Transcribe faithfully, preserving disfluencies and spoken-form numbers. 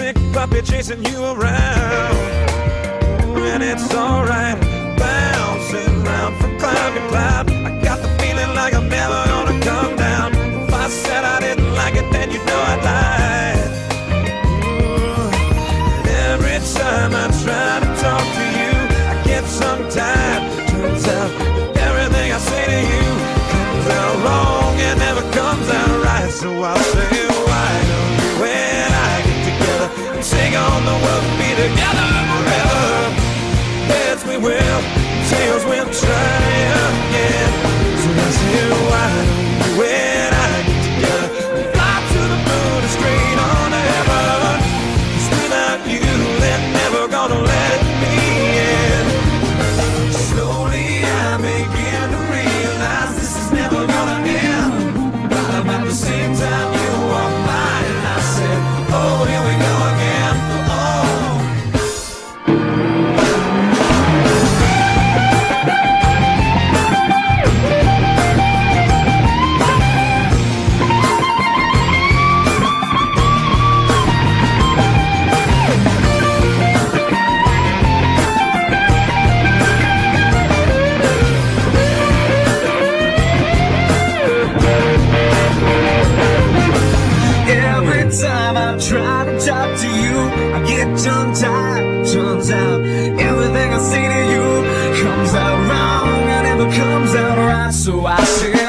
sick puppy chasing you around. And it's alright, bouncing round from cloud to cloud. I got the feeling like I'm never gonna come down. If I said I didn't like it, then you know I'd lie. And every time I try to talk to you, I get tongue-tied. Turns out that everything I say to you comes out wrong and never comes out right. So I'll say, why don't you and I get together and take on the world and be together forever? Heads we will, tails we'll try again. So I say, why don't you and I get together and fly to the moon and straight on to heaven? 'Cause without you, they're never gonna let me in. Slowly I begin to realize this is never gonna end. But about the same time you walk by and I said, oh, here we go again. Oh. Every time I try to talk to you, I get tongue-tied. Turns out everything I say to you comes out wrong and never comes out right. So I say